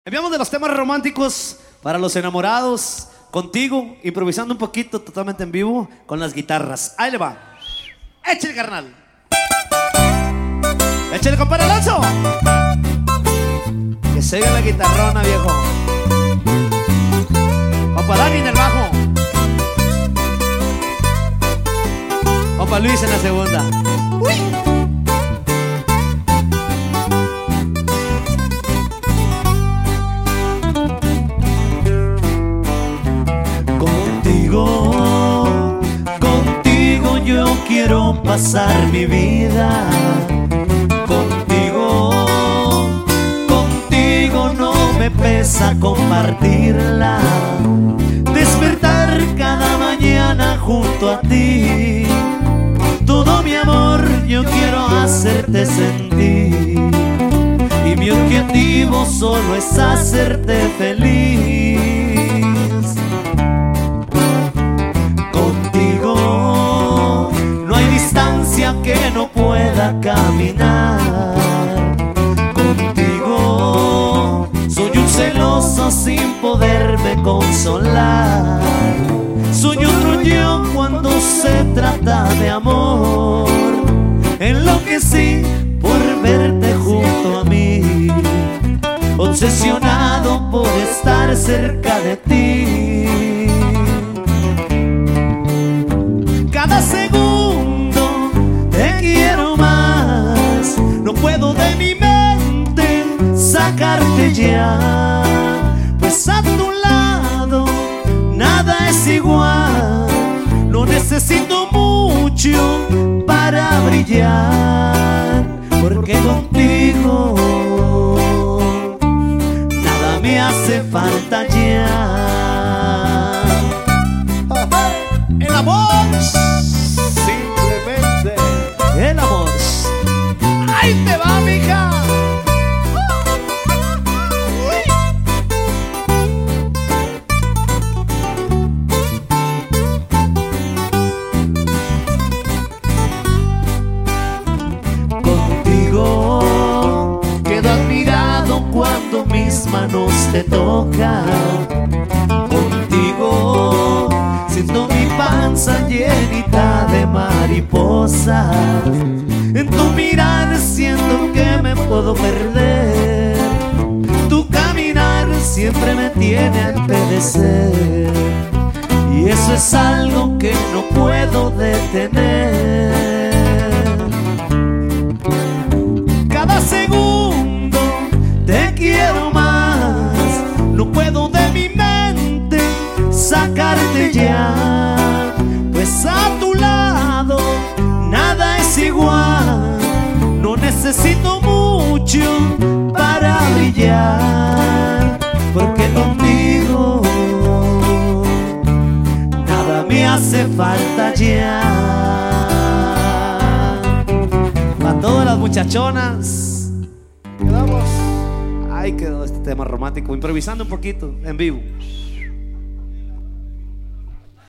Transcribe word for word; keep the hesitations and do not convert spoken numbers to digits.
Enviamos de los temas románticos para los enamorados, contigo, improvisando un poquito, totalmente en vivo, con las guitarras. Ahí le va. Échale, carnal. Échale, compadre Alonso. Que se oiga la guitarrona, viejo. Compa Dani en el bajo. Compa Luis en la segunda. Uy. Contigo, contigo yo quiero pasar mi vida. Contigo, contigo no me pesa compartirla. Despertar cada mañana junto a ti. Todo mi amor yo quiero hacerte sentir. Y mi objetivo solo es hacerte feliz. Que no pueda caminar. Contigo soy un celoso sin poderme consolar. Soy otro yo cuando se trata de amor. Enloquecí por verte junto a mí, obsesionado por estar cerca de ti. Cada segundo no puedo de mi mente sacarte ya, pues a tu lado nada es igual. No necesito mucho para brillar, porque contigo nada me hace falta ya. El amor, simplemente el amor. ¡Ahí te va, mija! Contigo quedo admirado cuando mis manos te tocan. Contigo siento mi panza llenita de mariposas. En tu mirar siento que me puedo perder. Tu caminar siempre me tiene a empedecer. Y eso es algo que no puedo detener. Cada segundo te quiero más. No puedo de mi mente sacarte ya, pues a tu lado nada es igual. No necesito mucho para brillar, porque contigo nada me hace falta ya. Para todas las muchachonas, quedamos. Ahí quedó este tema romántico, improvisando un poquito en vivo.